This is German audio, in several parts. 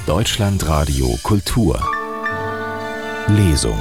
Deutschlandradio Kultur Lesung.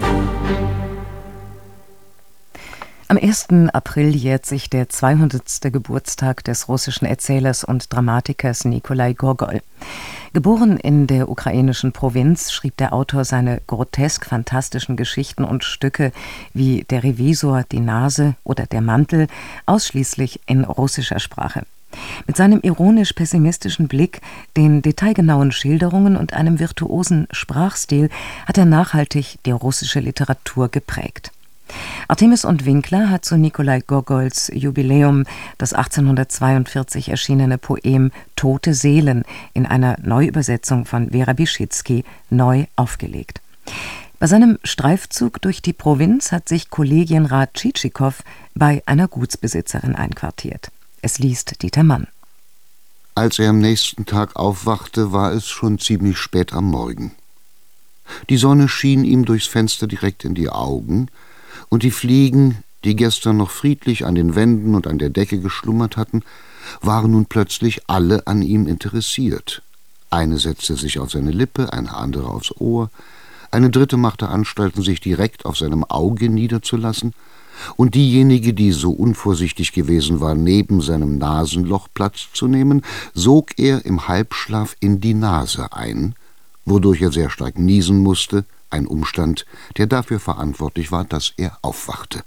Am 1. April jährt sich der 200. Geburtstag des russischen Erzählers und Dramatikers Nikolai Gogol. Geboren in der ukrainischen Provinz, schrieb der Autor seine grotesk-fantastischen Geschichten und Stücke wie Der Revisor, die Nase oder Der Mantel ausschließlich in russischer Sprache. Mit seinem ironisch-pessimistischen Blick, den detailgenauen Schilderungen und einem virtuosen Sprachstil hat er nachhaltig die russische Literatur geprägt. Artemis und Winkler hat zu Nikolai Gogols Jubiläum das 1842 erschienene Poem Tote Seelen in einer Neuübersetzung von Vera Bischitzky neu aufgelegt. Bei seinem Streifzug durch die Provinz hat sich Kollegienrat Tschitschikow bei einer Gutsbesitzerin einquartiert. Es liest Dieter Mann. Als er am nächsten Tag aufwachte, war es schon ziemlich spät am Morgen. Die Sonne schien ihm durchs Fenster direkt in die Augen, und die Fliegen, die gestern noch friedlich an den Wänden und an der Decke geschlummert hatten, waren nun plötzlich alle an ihm interessiert. Eine setzte sich auf seine Lippe, eine andere aufs Ohr, eine dritte machte Anstalten, sich direkt auf seinem Auge niederzulassen, und diejenige, die so unvorsichtig gewesen war, neben seinem Nasenloch Platz zu nehmen, sog er im Halbschlaf in die Nase ein, wodurch er sehr stark niesen musste, ein Umstand, der dafür verantwortlich war, dass er aufwachte.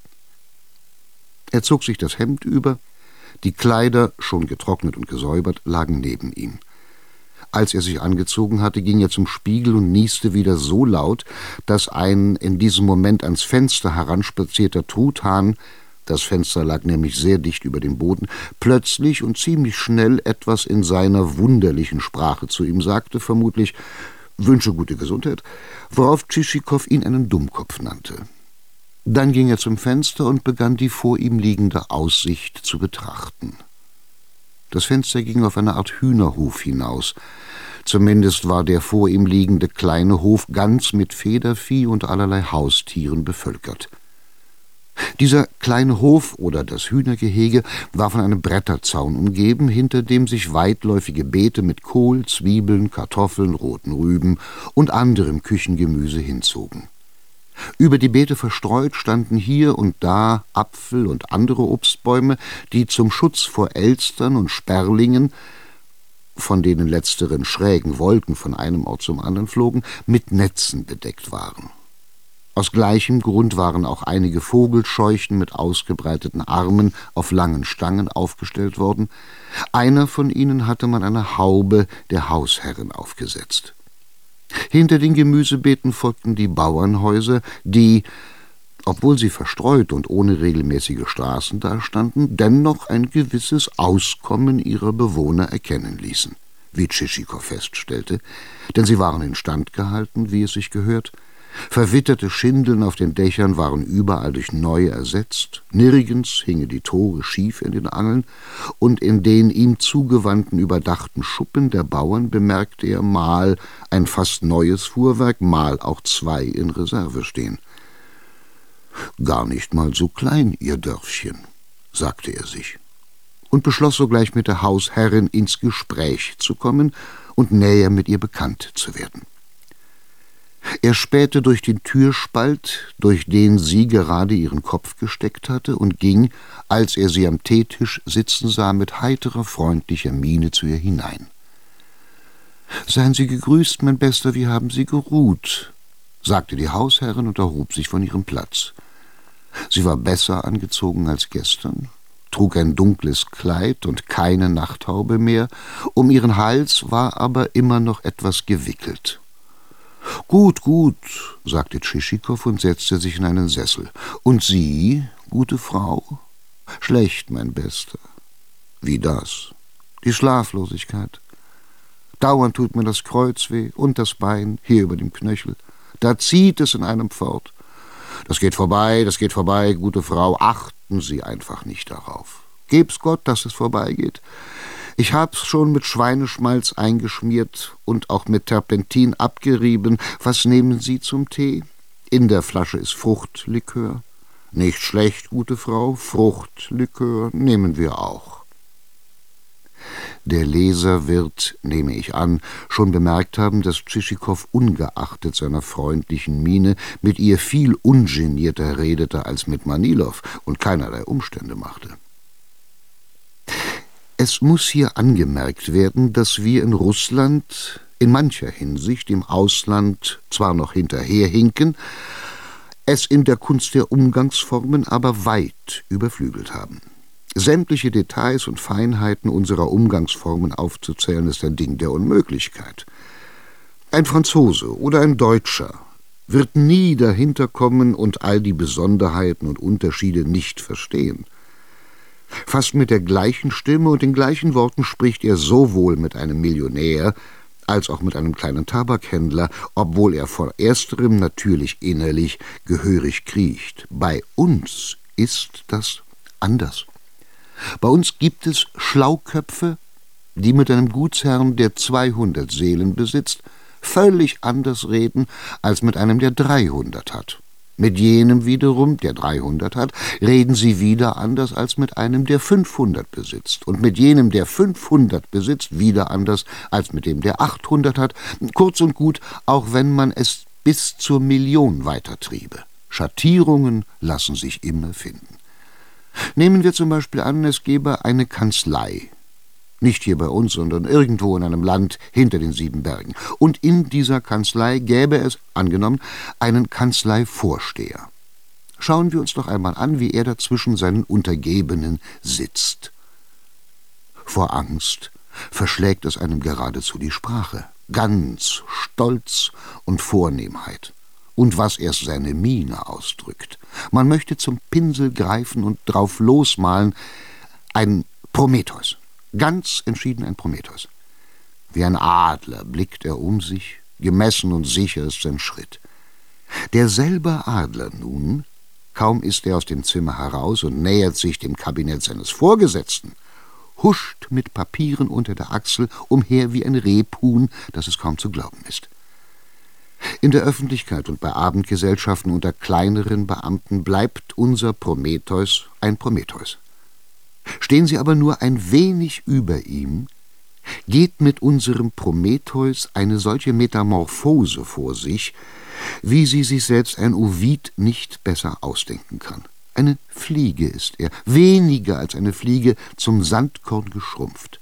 Er zog sich das Hemd über, die Kleider, schon getrocknet und gesäubert, lagen neben ihm. Als er sich angezogen hatte, ging er zum Spiegel und nieste wieder so laut, dass ein in diesem Moment ans Fenster heranspazierter Truthahn, das Fenster lag nämlich sehr dicht über dem Boden, plötzlich und ziemlich schnell etwas in seiner wunderlichen Sprache zu ihm sagte, vermutlich »Wünsche gute Gesundheit«, worauf Tschitschikow ihn einen Dummkopf nannte. Dann ging er zum Fenster und begann die vor ihm liegende Aussicht zu betrachten. Das Fenster ging auf eine Art Hühnerhof hinaus. Zumindest war der vor ihm liegende kleine Hof ganz mit Federvieh und allerlei Haustieren bevölkert. Dieser kleine Hof oder das Hühnergehege war von einem Bretterzaun umgeben, hinter dem sich weitläufige Beete mit Kohl, Zwiebeln, Kartoffeln, roten Rüben und anderem Küchengemüse hinzogen. Über die Beete verstreut standen hier und da Apfel- und andere Obstbäume, die zum Schutz vor Elstern und Sperlingen, von denen letzteren schrägen Wolken von einem Ort zum anderen flogen, mit Netzen bedeckt waren. Aus gleichem Grund waren auch einige Vogelscheuchen mit ausgebreiteten Armen auf langen Stangen aufgestellt worden. Einer von ihnen hatte man eine Haube der Hausherrin aufgesetzt. Hinter den Gemüsebeeten folgten die Bauernhäuser, die, obwohl sie verstreut und ohne regelmäßige Straßen dastanden, dennoch ein gewisses Auskommen ihrer Bewohner erkennen ließen, wie Tschitschikow feststellte, denn sie waren instand gehalten, wie es sich gehört. Verwitterte Schindeln auf den Dächern waren überall durch neue ersetzt, nirgends hingen die Tore schief in den Angeln, und in den ihm zugewandten überdachten Schuppen der Bauern bemerkte er mal ein fast neues Fuhrwerk, mal auch zwei in Reserve stehen. »Gar nicht mal so klein, ihr Dörfchen«, sagte er sich, und beschloss sogleich mit der Hausherrin ins Gespräch zu kommen und näher mit ihr bekannt zu werden. Er spähte durch den Türspalt, durch den sie gerade ihren Kopf gesteckt hatte, und ging, als er sie am Teetisch sitzen sah, mit heiterer, freundlicher Miene zu ihr hinein. »Seien Sie gegrüßt, mein Bester, wie haben Sie geruht?«, sagte die Hausherrin und erhob sich von ihrem Platz. Sie war besser angezogen als gestern, trug ein dunkles Kleid und keine Nachthaube mehr, um ihren Hals war aber immer noch etwas gewickelt. »Gut, gut«, sagte Tschitschikow und setzte sich in einen Sessel. »Und Sie, gute Frau?« »Schlecht, mein Bester.« »Wie das?« »Die Schlaflosigkeit. Dauernd tut mir das Kreuz weh und das Bein, hier über dem Knöchel. Da zieht es in einem fort. Das geht vorbei, gute Frau, achten Sie einfach nicht darauf. Geb's Gott, dass es vorbeigeht. Ich hab's schon mit Schweineschmalz eingeschmiert und auch mit Terpentin abgerieben. Was nehmen Sie zum Tee? In der Flasche ist Fruchtlikör. Nicht schlecht, gute Frau, Fruchtlikör nehmen wir auch.« Der Leser wird, nehme ich an, schon bemerkt haben, dass Tschitschikow ungeachtet seiner freundlichen Miene mit ihr viel ungenierter redete als mit Manilow und keinerlei Umstände machte. Es muss hier angemerkt werden, dass wir in Russland in mancher Hinsicht im Ausland zwar noch hinterherhinken, es in der Kunst der Umgangsformen aber weit überflügelt haben. Sämtliche Details und Feinheiten unserer Umgangsformen aufzuzählen, ist ein Ding der Unmöglichkeit. Ein Franzose oder ein Deutscher wird nie dahinter kommen und all die Besonderheiten und Unterschiede nicht verstehen. Fast mit der gleichen Stimme und den gleichen Worten spricht er sowohl mit einem Millionär als auch mit einem kleinen Tabakhändler, obwohl er vor ersterem natürlich innerlich gehörig kriecht. Bei uns ist das anders. Bei uns gibt es Schlauköpfe, die mit einem Gutsherrn, der 200 Seelen besitzt, völlig anders reden als mit einem, der 300 hat. Mit jenem wiederum, der 300 hat, reden sie wieder anders als mit einem, der 500 besitzt. Und mit jenem, der 500 besitzt, wieder anders als mit dem, der 800 hat. Kurz und gut, auch wenn man es bis zur Million weitertriebe. Schattierungen lassen sich immer finden. Nehmen wir zum Beispiel an, es gäbe eine Kanzlei. Nicht hier bei uns, sondern irgendwo in einem Land hinter den 7 Bergen. Und in dieser Kanzlei gäbe es, angenommen, einen Kanzleivorsteher. Schauen wir uns doch einmal an, wie er da zwischen seinen Untergebenen sitzt. Vor Angst verschlägt es einem geradezu die Sprache. Ganz Stolz und Vornehmheit. Und was erst seine Miene ausdrückt. Man möchte zum Pinsel greifen und drauf losmalen. Ein Prometheus. Ganz entschieden ein Prometheus. Wie ein Adler blickt er um sich, gemessen und sicher ist sein Schritt. Derselbe Adler nun, kaum ist er aus dem Zimmer heraus und nähert sich dem Kabinett seines Vorgesetzten, huscht mit Papieren unter der Achsel umher wie ein Rebhuhn, dass es kaum zu glauben ist. In der Öffentlichkeit und bei Abendgesellschaften unter kleineren Beamten bleibt unser Prometheus ein Prometheus. Stehen Sie aber nur ein wenig über ihm, geht mit unserem Prometheus eine solche Metamorphose vor sich, wie sie sich selbst ein Ovid nicht besser ausdenken kann. Eine Fliege ist er, weniger als eine Fliege, zum Sandkorn geschrumpft.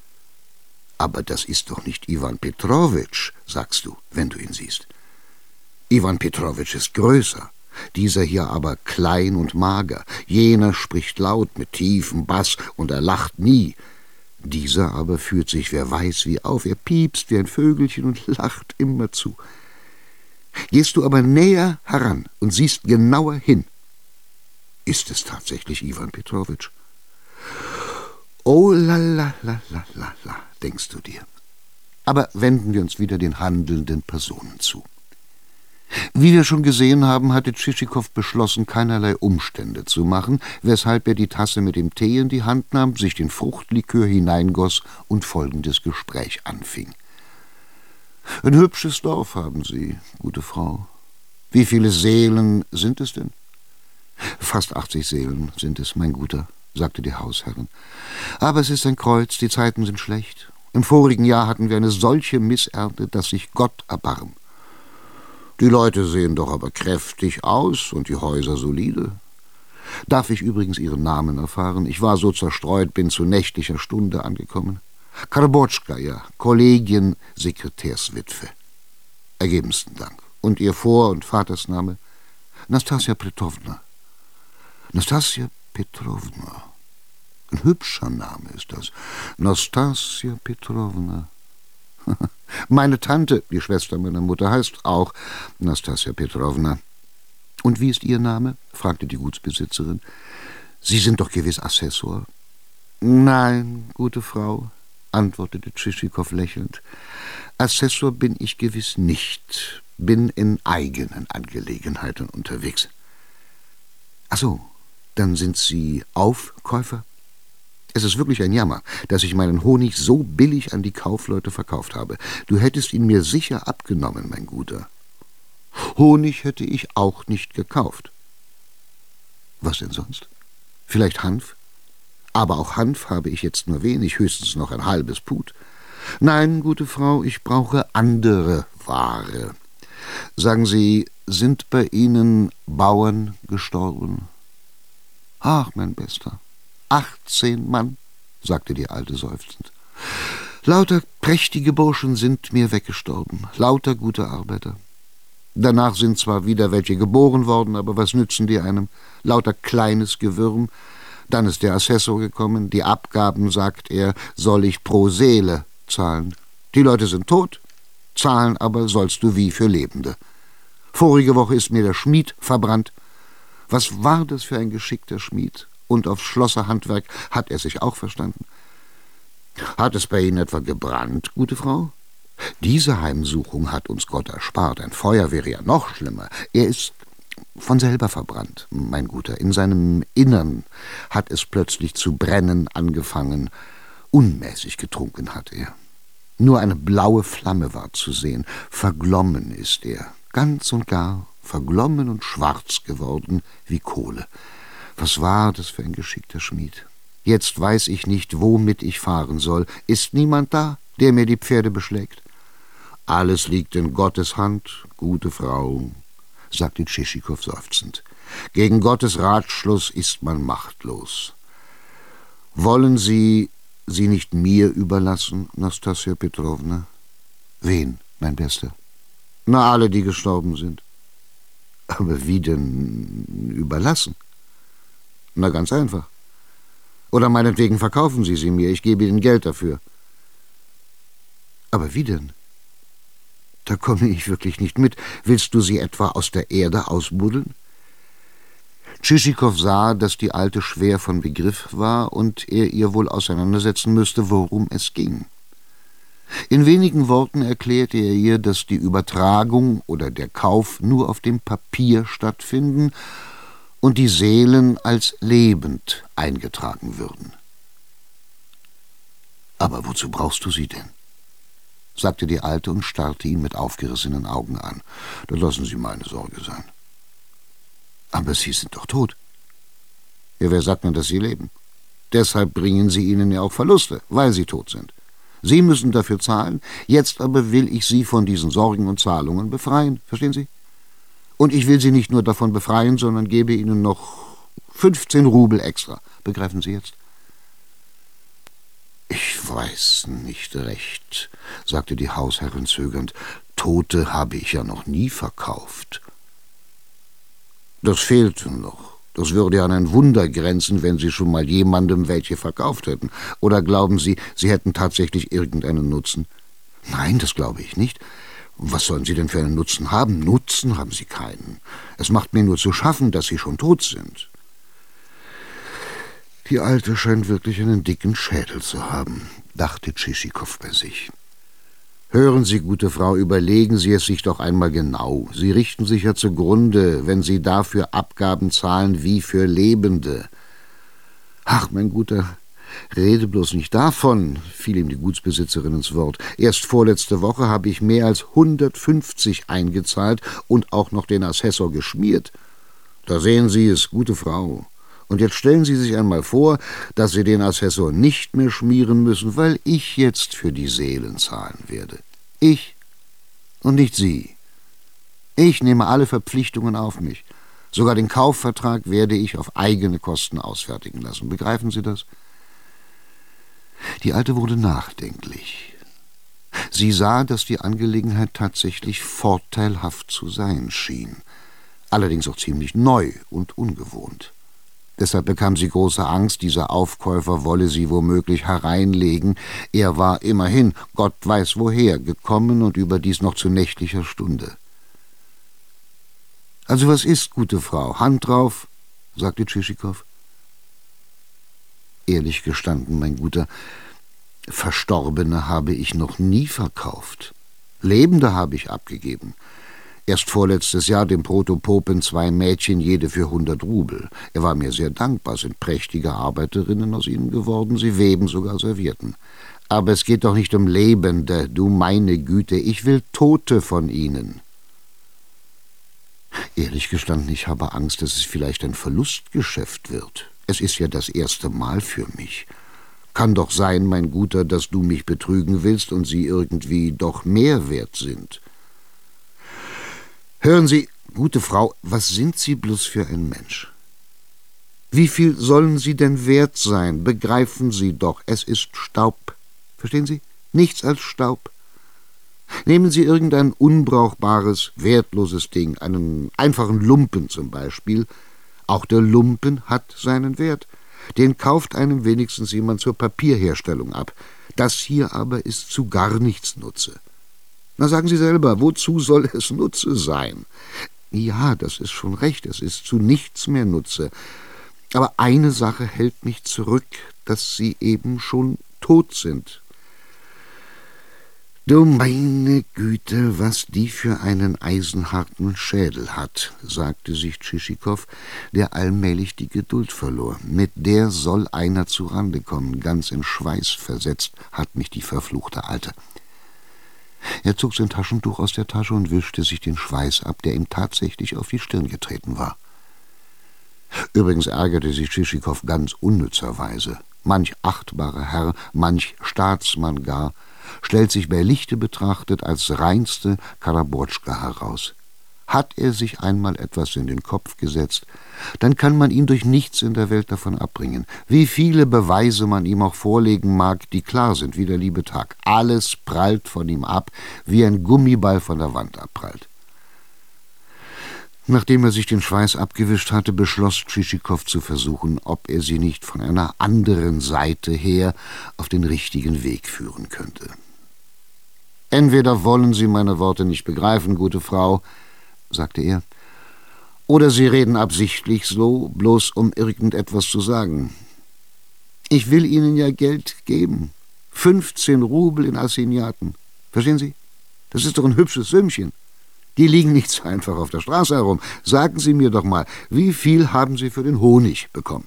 Aber das ist doch nicht Iwan Petrowitsch, sagst du, wenn du ihn siehst. Iwan Petrowitsch ist größer, dieser hier aber klein und mager. Jener spricht laut mit tiefem Bass und er lacht nie. Dieser aber führt sich wer weiß wie auf, er piepst wie ein Vögelchen und lacht immerzu. Gehst du aber näher heran und siehst genauer hin, ist es tatsächlich Iwan Petrowitsch? Oh la la la la la la, denkst du dir. Aber wenden wir uns wieder den handelnden Personen zu. Wie wir schon gesehen haben, hatte Tschitschikow beschlossen, keinerlei Umstände zu machen, weshalb er die Tasse mit dem Tee in die Hand nahm, sich den Fruchtlikör hineingoss und folgendes Gespräch anfing. »Ein hübsches Dorf haben Sie, gute Frau. Wie viele Seelen sind es denn?« »Fast 80 Seelen sind es, mein Guter«, sagte die Hausherrin. »Aber es ist ein Kreuz, die Zeiten sind schlecht. Im vorigen Jahr hatten wir eine solche Missernte, dass sich Gott erbarm. Die Leute sehen doch aber kräftig aus und die Häuser solide. Darf ich übrigens Ihren Namen erfahren? Ich war so zerstreut, bin zu nächtlicher Stunde angekommen. Karbotschkaja, Kollegiensekretärswitwe. Ergebensten Dank. Und Ihr Vor- und Vatersname? Nastassja Petrovna. Nastassja Petrovna. Ein hübscher Name ist das. Nastassja Petrovna. Meine Tante, die Schwester meiner Mutter, heißt auch Nastassja Petrovna. Und wie ist Ihr Name? Fragte die Gutsbesitzerin. Sie sind doch gewiss Assessor. Nein, gute Frau, antwortete Tschitschikow lächelnd. Assessor bin ich gewiss nicht, bin in eigenen Angelegenheiten unterwegs. Ach so, dann sind Sie Aufkäufer? Es ist wirklich ein Jammer, dass ich meinen Honig so billig an die Kaufleute verkauft habe. Du hättest ihn mir sicher abgenommen, mein Guter. Honig hätte ich auch nicht gekauft. Was denn sonst? Vielleicht Hanf? Aber auch Hanf habe ich jetzt nur wenig, höchstens noch ein halbes Pud. Nein, gute Frau, ich brauche andere Ware. Sagen Sie, sind bei Ihnen Bauern gestorben? Ach, mein Bester, 18 Mann, sagte die Alte seufzend. Lauter prächtige Burschen sind mir weggestorben, lauter gute Arbeiter. Danach sind zwar wieder welche geboren worden, aber was nützen die einem? Lauter kleines Gewürm. Dann ist der Assessor gekommen, die Abgaben, sagt er, soll ich pro Seele zahlen. Die Leute sind tot, zahlen aber sollst du wie für Lebende. Vorige Woche ist mir der Schmied verbrannt. Was war das für ein geschickter Schmied? Und aufs Schlosserhandwerk hat er sich auch verstanden. Hat es bei Ihnen etwa gebrannt, gute Frau? Diese Heimsuchung hat uns Gott erspart. Ein Feuer wäre ja noch schlimmer. Er ist von selber verbrannt, mein Guter. In seinem Innern hat es plötzlich zu brennen angefangen. Unmäßig getrunken hat er. Nur eine blaue Flamme war zu sehen. Verglommen ist er, ganz und gar verglommen und schwarz geworden wie Kohle. Was war das für ein geschickter Schmied? Jetzt weiß ich nicht, womit ich fahren soll. Ist niemand da, der mir die Pferde beschlägt? Alles liegt in Gottes Hand, gute Frau, sagte Tschitschikow seufzend. Gegen Gottes Ratschluss ist man machtlos. Wollen Sie sie nicht mir überlassen, Nastassja Petrowna? Wen, mein Bester? Na, alle, die gestorben sind. Aber wie denn überlassen? Na, ganz einfach. Oder meinetwegen verkaufen Sie sie mir, ich gebe Ihnen Geld dafür. Aber wie denn? Da komme ich wirklich nicht mit. Willst du sie etwa aus der Erde ausbuddeln? Tschitschikow sah, dass die Alte schwer von Begriff war und er ihr wohl auseinandersetzen müsste, worum es ging. In wenigen Worten erklärte er ihr, dass die Übertragung oder der Kauf nur auf dem Papier stattfinden und die Seelen als lebend eingetragen würden. Aber wozu brauchst du sie denn? Sagte die Alte und starrte ihn mit aufgerissenen Augen an. Da lassen Sie meine Sorge sein. Aber Sie sind doch tot. Ja, wer sagt denn, dass Sie leben? Deshalb bringen Sie ihnen ja auch Verluste, weil Sie tot sind. Sie müssen dafür zahlen, jetzt aber will ich Sie von diesen Sorgen und Zahlungen befreien, verstehen Sie? Und ich will Sie nicht nur davon befreien, sondern gebe Ihnen noch 15 Rubel extra. Begreifen Sie jetzt? Ich weiß nicht recht, sagte die Hausherrin zögernd. Tote habe ich ja noch nie verkauft. Das fehlte noch. Das würde ja an ein Wunder grenzen, wenn Sie schon mal jemandem welche verkauft hätten. Oder glauben Sie, Sie hätten tatsächlich irgendeinen Nutzen? Nein, das glaube ich nicht. Was sollen Sie denn für einen Nutzen haben? Nutzen haben Sie keinen. Es macht mir nur zu schaffen, dass Sie schon tot sind. Die Alte scheint wirklich einen dicken Schädel zu haben, dachte Tschitschikow bei sich. Hören Sie, gute Frau, überlegen Sie es sich doch einmal genau. Sie richten sich ja zugrunde, wenn Sie dafür Abgaben zahlen wie für Lebende. Ach, mein Guter, rede bloß nicht davon, fiel ihm die Gutsbesitzerin ins Wort. Erst vorletzte Woche habe ich mehr als 150 eingezahlt und auch noch den Assessor geschmiert. Da sehen Sie es, gute Frau. Und jetzt stellen Sie sich einmal vor, dass Sie den Assessor nicht mehr schmieren müssen, weil ich jetzt für die Seelen zahlen werde. Ich und nicht Sie. Ich nehme alle Verpflichtungen auf mich. Sogar den Kaufvertrag werde ich auf eigene Kosten ausfertigen lassen. Begreifen Sie das? Die Alte wurde nachdenklich. Sie sah, dass die Angelegenheit tatsächlich vorteilhaft zu sein schien, allerdings auch ziemlich neu und ungewohnt. Deshalb bekam sie große Angst, dieser Aufkäufer wolle sie womöglich hereinlegen. Er war immerhin, Gott weiß woher, gekommen und überdies noch zu nächtlicher Stunde. »Also was ist, gute Frau? Hand drauf«, sagte Tschitschikow. »Ehrlich gestanden, mein Guter, Verstorbene habe ich noch nie verkauft. Lebende habe ich abgegeben. Erst vorletztes Jahr dem Protopopen 2 Mädchen, jede für 100 Rubel. Er war mir sehr dankbar, sind prächtige Arbeiterinnen aus ihnen geworden, sie weben sogar Servietten. Aber es geht doch nicht um Lebende, du meine Güte, ich will Tote von ihnen.« Ehrlich gestanden, ich habe Angst, dass es vielleicht ein Verlustgeschäft wird. Es ist ja das erste Mal für mich. Kann doch sein, mein Guter, dass du mich betrügen willst und sie irgendwie doch mehr wert sind. Hören Sie, gute Frau, was sind Sie bloß für ein Mensch? Wie viel sollen Sie denn wert sein? Begreifen Sie doch, es ist Staub. Verstehen Sie? Nichts als Staub. Nehmen Sie irgendein unbrauchbares, wertloses Ding, einen einfachen Lumpen zum Beispiel. Auch der Lumpen hat seinen Wert. Den kauft einem wenigstens jemand zur Papierherstellung ab. Das hier aber ist zu gar nichts Nutze. Na, sagen Sie selber, wozu soll es Nutze sein? Ja, das ist schon recht, es ist zu nichts mehr Nutze. Aber eine Sache hält mich zurück, dass Sie eben schon tot sind. Du meine Güte, was die für einen eisenharten Schädel hat, sagte sich Tschitschikow, der allmählich die Geduld verlor. Mit der soll einer zu Rande kommen, ganz in Schweiß versetzt, hat mich die verfluchte Alte. Er zog sein Taschentuch aus der Tasche und wischte sich den Schweiß ab, der ihm tatsächlich auf die Stirn getreten war. Übrigens ärgerte sich Tschitschikow ganz unnützerweise. Manch achtbarer Herr, manch Staatsmann gar, stellt sich bei Lichte betrachtet als reinste Karabortschka heraus. Hat er sich einmal etwas in den Kopf gesetzt, dann kann man ihn durch nichts in der Welt davon abbringen. Wie viele Beweise man ihm auch vorlegen mag, die klar sind wie der liebe Tag. Alles prallt von ihm ab, wie ein Gummiball von der Wand abprallt. Nachdem er sich den Schweiß abgewischt hatte, beschloss Tschitschikow zu versuchen, ob er sie nicht von einer anderen Seite her auf den richtigen Weg führen könnte. »Entweder wollen Sie meine Worte nicht begreifen, gute Frau«, sagte er, »oder Sie reden absichtlich so, bloß um irgendetwas zu sagen. Ich will Ihnen ja Geld geben, 15 Rubel in Assignaten. Verstehen Sie? Das ist doch ein hübsches Sümmchen. Die liegen nicht so einfach auf der Straße herum. Sagen Sie mir doch mal, wie viel haben Sie für den Honig bekommen?«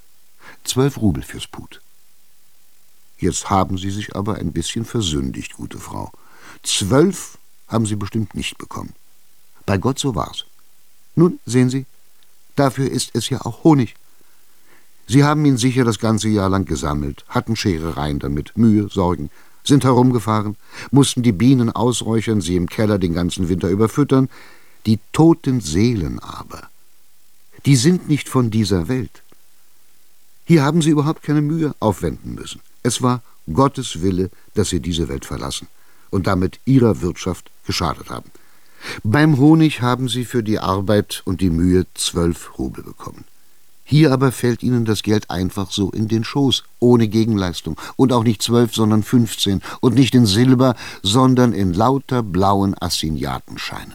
12 Rubel fürs Put. »Jetzt haben Sie sich aber ein bisschen versündigt, gute Frau. 12 haben Sie bestimmt nicht bekommen. Bei Gott, so war's. Nun, sehen Sie, dafür ist es ja auch Honig. Sie haben ihn sicher das ganze Jahr lang gesammelt, hatten Scherereien damit, Mühe, Sorgen, sind herumgefahren, mussten die Bienen ausräuchern, sie im Keller den ganzen Winter überfüttern. Die toten Seelen aber, die sind nicht von dieser Welt. Hier haben sie überhaupt keine Mühe aufwenden müssen. Es war Gottes Wille, dass sie diese Welt verlassen und damit ihrer Wirtschaft geschadet haben. Beim Honig haben sie für die Arbeit und die Mühe 12 Rubel bekommen. Hier aber fällt ihnen das Geld einfach so in den Schoß, ohne Gegenleistung. Und auch nicht 12, sondern 15. Und nicht in Silber, sondern in lauter blauen Assignatenscheinen.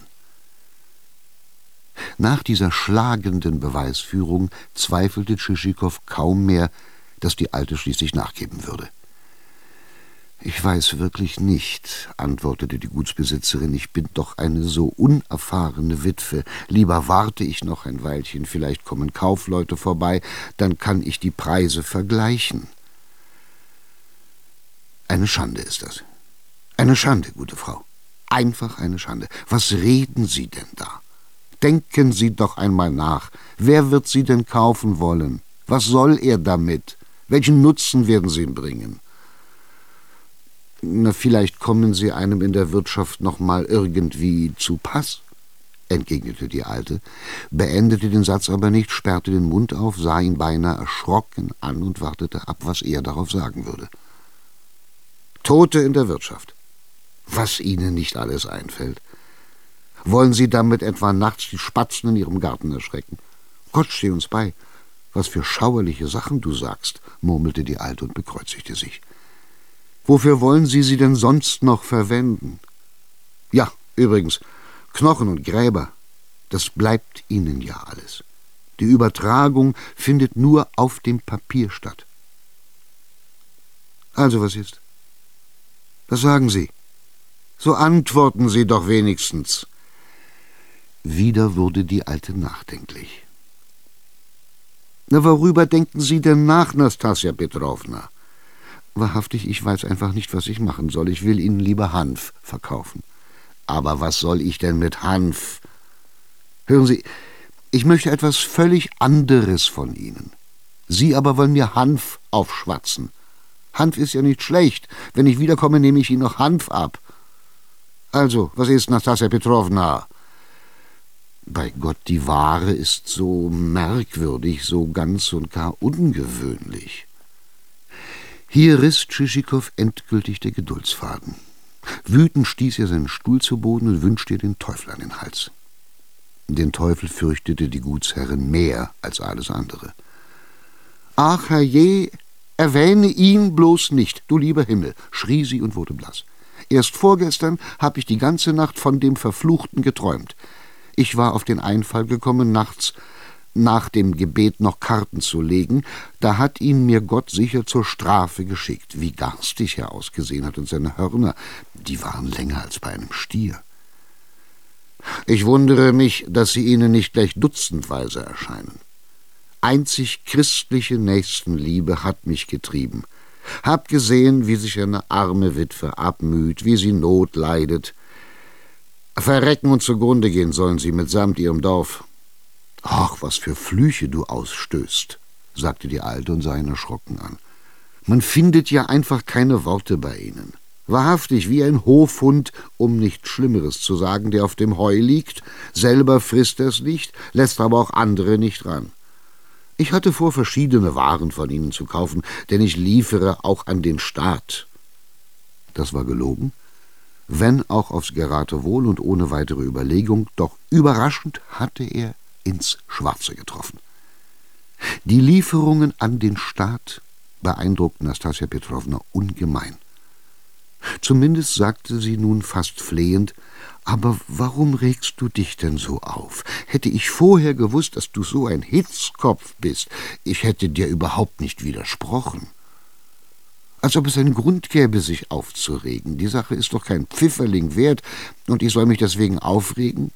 Nach dieser schlagenden Beweisführung zweifelte Tschitschikow kaum mehr, dass die Alte schließlich nachgeben würde. »Ich weiß wirklich nicht«, antwortete die Gutsbesitzerin, »ich bin doch eine so unerfahrene Witwe. Lieber warte ich noch ein Weilchen, vielleicht kommen Kaufleute vorbei, dann kann ich die Preise vergleichen.« Eine Schande ist das. Eine Schande, gute Frau. Einfach eine Schande. Was reden Sie denn da? Denken Sie doch einmal nach. Wer wird Sie denn kaufen wollen? Was soll er damit? Welchen Nutzen werden Sie ihm bringen? »Na, vielleicht kommen Sie einem in der Wirtschaft noch mal irgendwie zu Pass«, entgegnete die Alte, beendete den Satz aber nicht, sperrte den Mund auf, sah ihn beinahe erschrocken an und wartete ab, was er darauf sagen würde. Tote in der Wirtschaft. Was Ihnen nicht alles einfällt. Wollen Sie damit etwa nachts die Spatzen in Ihrem Garten erschrecken? Gott steh uns bei. Was für schauerliche Sachen du sagst, murmelte die Alte und bekreuzigte sich. Wofür wollen Sie sie denn sonst noch verwenden? Ja, übrigens, Knochen und Gräber, das bleibt Ihnen ja alles. Die Übertragung findet nur auf dem Papier statt. Also, was ist? Was sagen Sie? So antworten Sie doch wenigstens. Wieder wurde die Alte nachdenklich. Na, worüber denken Sie denn nach, Nastasja Petrowna? Wahrhaftig, ich weiß einfach nicht, was ich machen soll. Ich will Ihnen lieber Hanf verkaufen. Aber was soll ich denn mit Hanf? Hören Sie, ich möchte etwas völlig anderes von Ihnen. Sie aber wollen mir Hanf aufschwatzen. Hanf ist ja nicht schlecht. Wenn ich wiederkomme, nehme ich Ihnen noch Hanf ab. Also, was ist, Nastassja Petrowna? Bei Gott, die Ware ist so merkwürdig, so ganz und gar ungewöhnlich. Hier riss Tschitschikow endgültig der Geduldsfaden. Wütend stieß er seinen Stuhl zu Boden und wünschte ihr den Teufel an den Hals. Den Teufel fürchtete die Gutsherrin mehr als alles andere. »Ach, herrje, erwähne ihn bloß nicht, du lieber Himmel«, schrie sie und wurde blass. »Erst vorgestern habe ich die ganze Nacht von dem Verfluchten geträumt. Ich war auf den Einfall gekommen, nachts nach dem Gebet noch Karten zu legen. Da hat ihn mir Gott sicher zur Strafe geschickt. Wie garstig er ausgesehen hat und seine Hörner, die waren länger als bei einem Stier. Ich wundere mich, dass sie Ihnen nicht gleich dutzendweise erscheinen. Einzig christliche Nächstenliebe hat mich getrieben. Hab gesehen, wie sich eine arme Witwe abmüht, wie sie Not leidet. Verrecken und zugrunde gehen sollen sie mitsamt ihrem Dorf. »Ach, was für Flüche du ausstößt«, sagte die Alte und sah ihn erschrocken an. »Man findet ja einfach keine Worte bei Ihnen. Wahrhaftig wie ein Hofhund, um nichts Schlimmeres zu sagen, der auf dem Heu liegt, selber frisst er's nicht, lässt aber auch andere nicht ran. Ich hatte vor, verschiedene Waren von Ihnen zu kaufen, denn ich liefere auch an den Staat.« Das war gelogen, wenn auch aufs Geratewohl und ohne weitere Überlegung, doch überraschend hatte er ins Schwarze getroffen. Die Lieferungen an den Staat beeindruckten Nastassja Petrowna ungemein. Zumindest sagte sie nun fast flehend, »Aber warum regst du dich denn so auf? Hätte ich vorher gewusst, dass du so ein Hitzkopf bist, ich hätte dir überhaupt nicht widersprochen. Als ob es einen Grund gäbe, sich aufzuregen. Die Sache ist doch kein Pfifferling wert, und ich soll mich deswegen aufregen?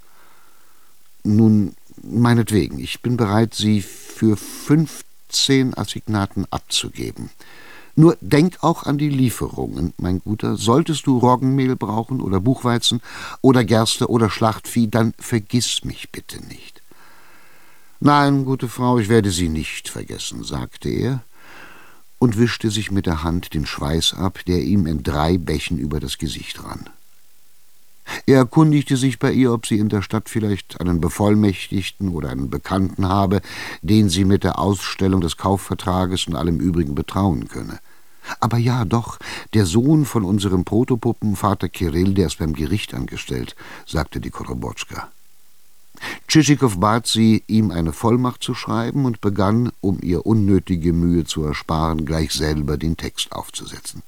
Nun, meinetwegen, ich bin bereit, sie für 15 Assignaten abzugeben. Nur denk auch an die Lieferungen, mein Guter. Solltest du Roggenmehl brauchen oder Buchweizen oder Gerste oder Schlachtvieh, dann vergiss mich bitte nicht.« »Nein, gute Frau, ich werde Sie nicht vergessen«, sagte er und wischte sich mit der Hand den Schweiß ab, der ihm in 3 Bächen über das Gesicht rann. Er erkundigte sich bei ihr, ob sie in der Stadt vielleicht einen Bevollmächtigten oder einen Bekannten habe, den sie mit der Ausstellung des Kaufvertrages und allem Übrigen betrauen könne. »Aber ja, doch, der Sohn von unserem Protopuppen, Vater Kirill, der ist beim Gericht angestellt«, sagte die Korobotschka. Tschitschikow bat sie, ihm eine Vollmacht zu schreiben und begann, um ihr unnötige Mühe zu ersparen, gleich selber den Text aufzusetzen.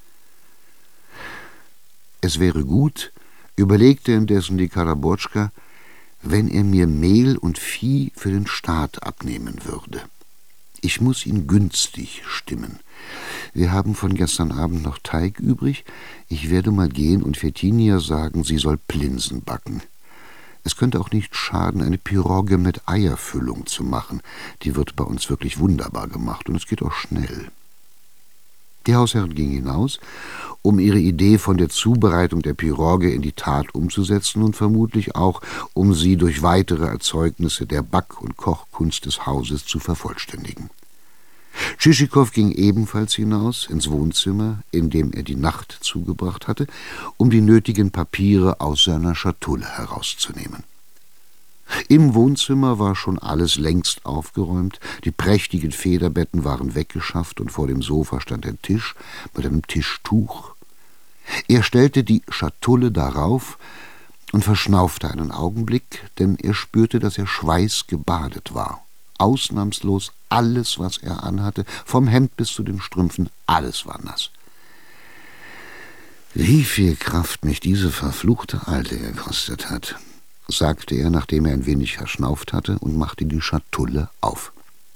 Es wäre gut, überlegte indessen die Korobotschka, wenn er mir Mehl und Vieh für den Staat abnehmen würde. Ich muss ihn günstig stimmen. Wir haben von gestern Abend noch Teig übrig. Ich werde mal gehen und Fetinia sagen, sie soll Plinsen backen. Es könnte auch nicht schaden, eine Pirogge mit Eierfüllung zu machen. Die wird bei uns wirklich wunderbar gemacht und es geht auch schnell.« Die Hausherrin ging hinaus, um ihre Idee von der Zubereitung der Pirogge in die Tat umzusetzen und vermutlich auch, um sie durch weitere Erzeugnisse der Back- und Kochkunst des Hauses zu vervollständigen. Tschitschikow ging ebenfalls hinaus ins Wohnzimmer, in dem er die Nacht zugebracht hatte, um die nötigen Papiere aus seiner Schatulle herauszunehmen. Im Wohnzimmer war schon alles längst aufgeräumt, die prächtigen Federbetten waren weggeschafft und vor dem Sofa stand ein Tisch mit einem Tischtuch. Er stellte die Schatulle darauf und verschnaufte einen Augenblick, denn er spürte, dass er schweißgebadet war. Ausnahmslos alles, was er anhatte, vom Hemd bis zu den Strümpfen, alles war nass. »Wie viel Kraft mich diese verfluchte Alte gekostet hat«, sagte er, nachdem er ein wenig verschnauft hatte, und machte die Schatulle auf.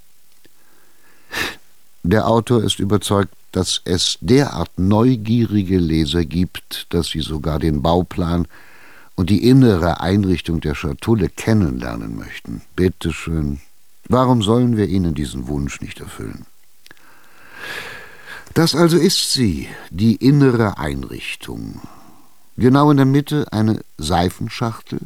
Der Autor ist überzeugt, dass es derart neugierige Leser gibt, dass sie sogar den Bauplan und die innere Einrichtung der Schatulle kennenlernen möchten. Bitte schön. Warum sollen wir Ihnen diesen Wunsch nicht erfüllen? Das also ist sie, die innere Einrichtung. Genau in der Mitte eine Seifenschachtel,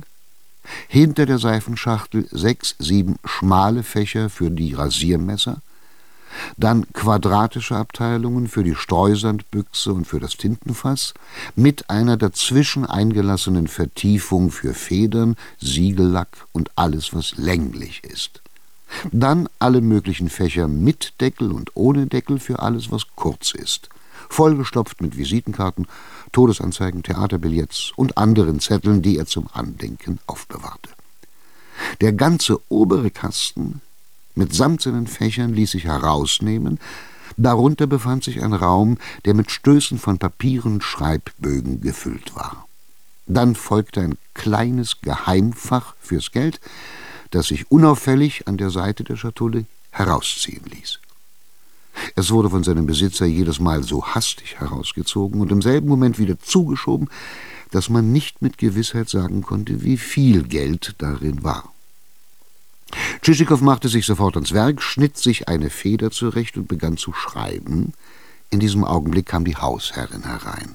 hinter der Seifenschachtel 6, 7 schmale Fächer für die Rasiermesser, dann quadratische Abteilungen für die Streusandbüchse und für das Tintenfass, mit einer dazwischen eingelassenen Vertiefung für Federn, Siegellack und alles, was länglich ist. Dann alle möglichen Fächer mit Deckel und ohne Deckel für alles, was kurz ist, vollgestopft mit Visitenkarten, Todesanzeigen, Theaterbillets und anderen Zetteln, die er zum Andenken aufbewahrte. Der ganze obere Kasten mit samt seinen Fächern ließ sich herausnehmen. Darunter befand sich ein Raum, der mit Stößen von Papieren und Schreibbögen gefüllt war. Dann folgte ein kleines Geheimfach fürs Geld, das sich unauffällig an der Seite der Schatulle herausziehen ließ. Es wurde von seinem Besitzer jedes Mal so hastig herausgezogen und im selben Moment wieder zugeschoben, dass man nicht mit Gewissheit sagen konnte, wie viel Geld darin war. Tschitschikow machte sich sofort ans Werk, schnitt sich eine Feder zurecht und begann zu schreiben. In diesem Augenblick kam die Hausherrin herein.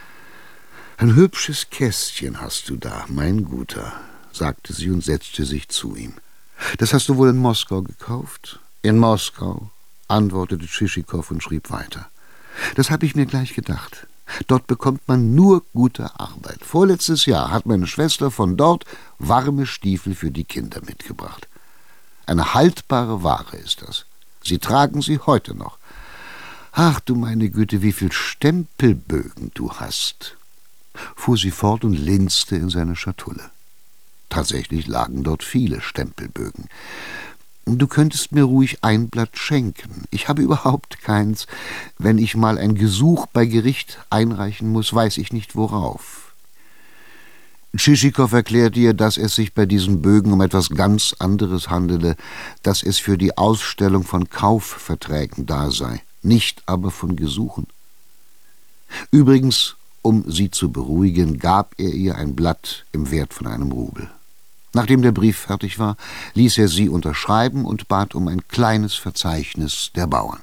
»Ein hübsches Kästchen hast du da, mein Guter«, sagte sie und setzte sich zu ihm. »Das hast du wohl in Moskau gekauft?« »In Moskau«, antwortete Tschitschikow und schrieb weiter. »Das habe ich mir gleich gedacht. Dort bekommt man nur gute Arbeit. Vorletztes Jahr hat meine Schwester von dort warme Stiefel für die Kinder mitgebracht. Eine haltbare Ware ist das. Sie tragen sie heute noch. Ach du meine Güte, wie viel Stempelbögen du hast«, fuhr sie fort und linste in seine Schatulle. Tatsächlich lagen dort viele Stempelbögen. »Du könntest mir ruhig ein Blatt schenken. Ich habe überhaupt keins. Wenn ich mal ein Gesuch bei Gericht einreichen muss, weiß ich nicht worauf.« Tschitschikow erklärte ihr, dass es sich bei diesen Bögen um etwas ganz anderes handele, dass es für die Ausstellung von Kaufverträgen da sei, nicht aber von Gesuchen. Übrigens, um sie zu beruhigen, gab er ihr ein Blatt im Wert von 1 Rubel. Nachdem der Brief fertig war, ließ er sie unterschreiben und bat um ein kleines Verzeichnis der Bauern.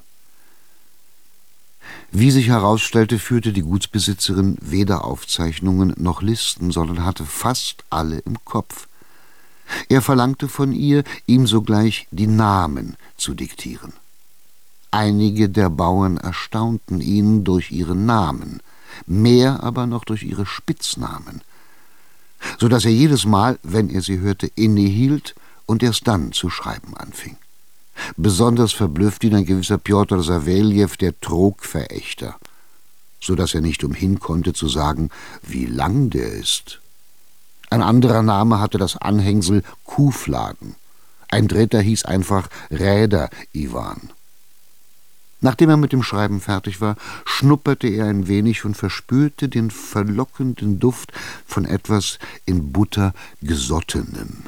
Wie sich herausstellte, führte die Gutsbesitzerin weder Aufzeichnungen noch Listen, sondern hatte fast alle im Kopf. Er verlangte von ihr, ihm sogleich die Namen zu diktieren. Einige der Bauern erstaunten ihn durch ihre Namen, mehr aber noch durch ihre Spitznamen, so dass er jedes Mal, wenn er sie hörte, innehielt und erst dann zu schreiben anfing. Besonders verblüfft ihn ein gewisser Pjotr Saweljew, der Trogverächter, so dass er nicht umhin konnte zu sagen, wie lang der ist. Ein anderer Name hatte das Anhängsel Kuhfladen, ein dritter hieß einfach Räder Iwan. Nachdem er mit dem Schreiben fertig war, schnupperte er ein wenig und verspürte den verlockenden Duft von etwas in Butter Gesottenem.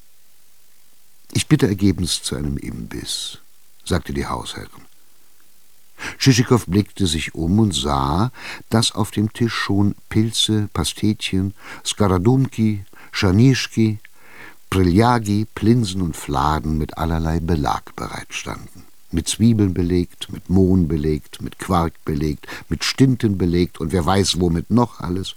»Ich bitte ergebenst zu einem Imbiss«, sagte die Hausherrin. Tschitschikow blickte sich um und sah, dass auf dem Tisch schon Pilze, Pastetchen, Skaradumki, Schanischki, Priljagi, Plinsen und Fladen mit allerlei Belag bereitstanden. Mit Zwiebeln belegt, mit Mohn belegt, mit Quark belegt, mit Stinten belegt und wer weiß womit noch alles.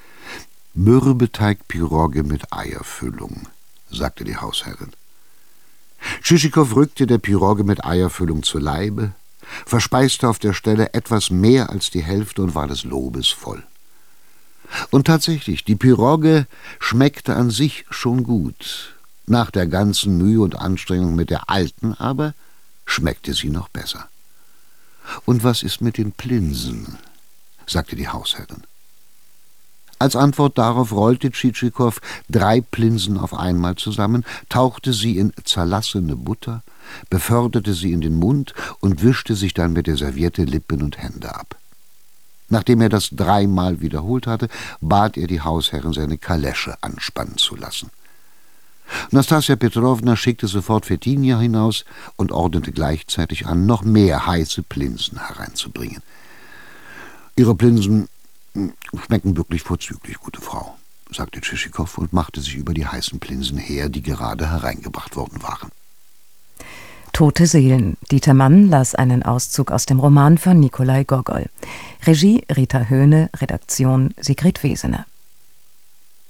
»Mürbeteig-Piroge mit Eierfüllung«, sagte die Hausherrin. Tschitschikow rückte der Piroge mit Eierfüllung zu Leibe, verspeiste auf der Stelle etwas mehr als die Hälfte und war des Lobes voll. Und tatsächlich, die Piroge schmeckte an sich schon gut. Nach der ganzen Mühe und Anstrengung mit der alten aber schmeckte sie noch besser. »Und was ist mit den Plinsen?« sagte die Hausherrin. Als Antwort darauf rollte Tschitschikow 3 Plinsen auf einmal zusammen, tauchte sie in zerlassene Butter, beförderte sie in den Mund und wischte sich dann mit der Serviette Lippen und Hände ab. Nachdem er das 3-mal wiederholt hatte, bat er die Hausherrin, seine Kalesche anspannen zu lassen. Nastassja Petrowna schickte sofort Fetinja hinaus und ordnete gleichzeitig an, noch mehr heiße Plinsen hereinzubringen. »Ihre Plinsen schmecken wirklich vorzüglich, gute Frau«, sagte Tschitschikow und machte sich über die heißen Plinsen her, die gerade hereingebracht worden waren. Tote Seelen. Dieter Mann las einen Auszug aus dem Roman von Nikolai Gogol. Regie Rita Höhne, Redaktion Sigrid Wesener.